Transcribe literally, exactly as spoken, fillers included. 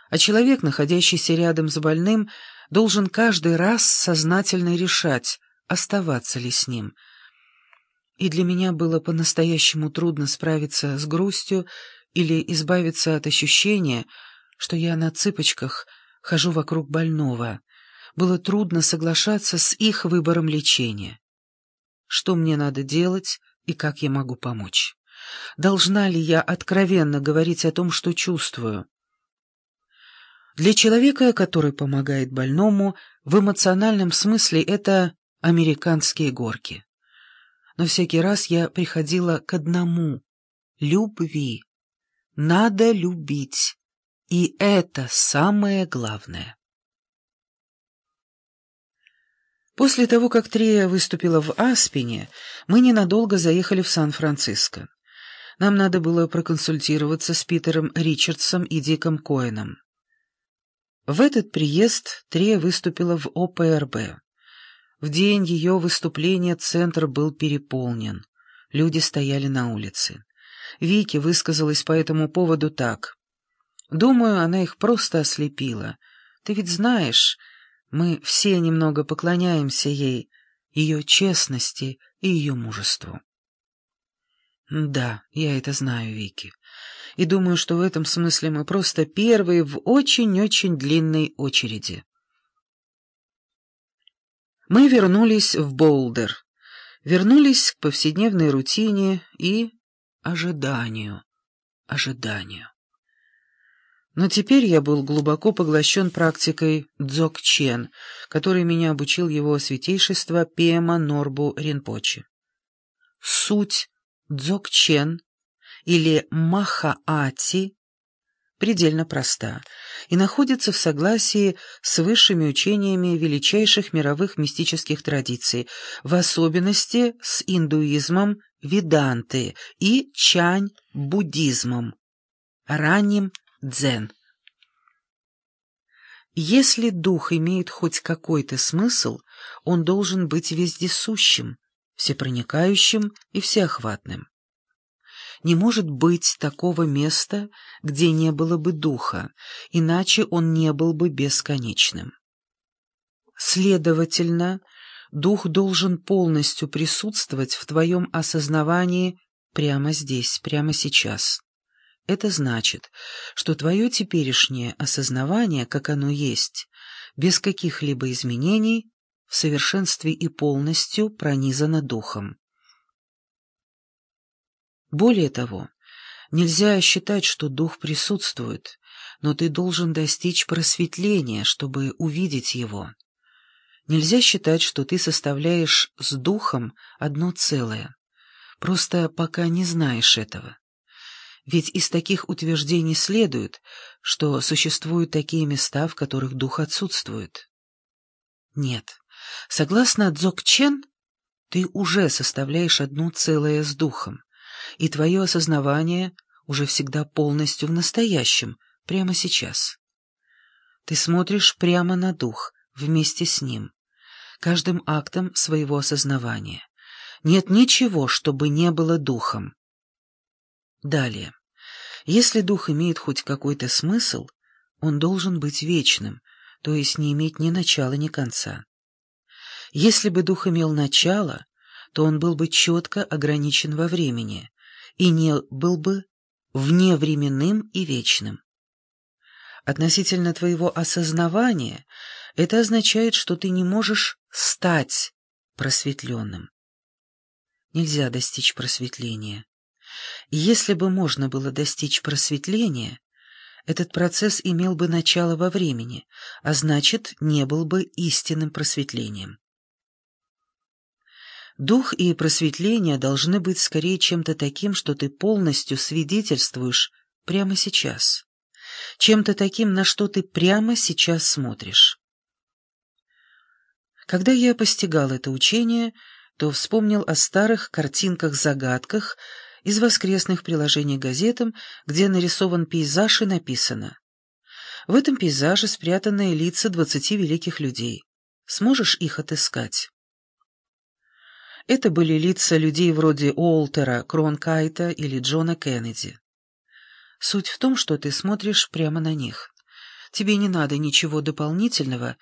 А человек, находящийся рядом с больным, должен каждый раз сознательно решать, оставаться ли с ним. И для меня было по-настоящему трудно справиться с грустью или избавиться от ощущения, что я на цыпочках хожу вокруг больного. Было трудно соглашаться с их выбором лечения. Что мне надо делать и как я могу помочь? Должна ли я откровенно говорить о том, что чувствую? Для человека, который помогает больному, в эмоциональном смысле это американские горки. Но всякий раз я приходила к одному — любви. Надо любить. И это самое главное. После того, как Трея выступила в Аспене, мы ненадолго заехали в Сан-Франциско. Нам надо было проконсультироваться с Питером Ричардсом и Диком Коэном. В этот приезд Трея выступила в О П Р Б. В день ее выступления центр был переполнен. Люди стояли на улице. Вики высказалась по этому поводу так. «Думаю, она их просто ослепила. Ты ведь знаешь, мы все немного поклоняемся ей, ее честности и ее мужеству». «Да, я это знаю, Вики. И думаю, что в этом смысле мы просто первые в очень-очень длинной очереди». Мы вернулись в Боулдер, вернулись к повседневной рутине и ожиданию, ожиданию. Но теперь я был глубоко поглощен практикой дзогчен, которой меня обучил его святейшество Пема Норбу Ринпоче. Суть дзогчен или махаати предельно проста и находится в согласии с высшими учениями величайших мировых мистических традиций, в особенности с индуизмом веданты и чань-буддизмом, ранним дзен. Если дух имеет хоть какой-то смысл, он должен быть вездесущим, всепроникающим и всеохватным. Не может быть такого места, где не было бы духа, иначе он не был бы бесконечным. Следовательно, дух должен полностью присутствовать в твоем осознавании прямо здесь, прямо сейчас. Это значит, что твое теперешнее осознавание, как оно есть, без каких-либо изменений, в совершенстве и полностью пронизано духом. Более того, нельзя считать, что дух присутствует, но ты должен достичь просветления, чтобы увидеть его. Нельзя считать, что ты составляешь с духом одно целое, просто пока не знаешь этого. Ведь из таких утверждений следует, что существуют такие места, в которых дух отсутствует. Нет, согласно дзогчен, ты уже составляешь одно целое с духом, и твое осознавание уже всегда полностью в настоящем, прямо сейчас. Ты смотришь прямо на дух, вместе с ним, каждым актом своего осознавания. Нет ничего, чтобы не было духом. Далее. Если дух имеет хоть какой-то смысл, он должен быть вечным, то есть не иметь ни начала, ни конца. Если бы дух имел начало, то он был бы четко ограничен во времени и не был бы вневременным и вечным. Относительно твоего осознавания это означает, что ты не можешь стать просветленным. Нельзя достичь просветления. И если бы можно было достичь просветления, этот процесс имел бы начало во времени, а значит, не был бы истинным просветлением. Дух и просветление должны быть скорее чем-то таким, что ты полностью свидетельствуешь прямо сейчас, чем-то таким, на что ты прямо сейчас смотришь. Когда я постигал это учение, то вспомнил о старых картинках-загадках из воскресных приложений газетам, где нарисован пейзаж и написано: «В этом пейзаже спрятаны лица двадцати великих людей. Сможешь их отыскать?» Это были лица людей вроде Уолтера Кронкайта или Джона Кеннеди. Суть в том, что ты смотришь прямо на них. Тебе не надо ничего дополнительного,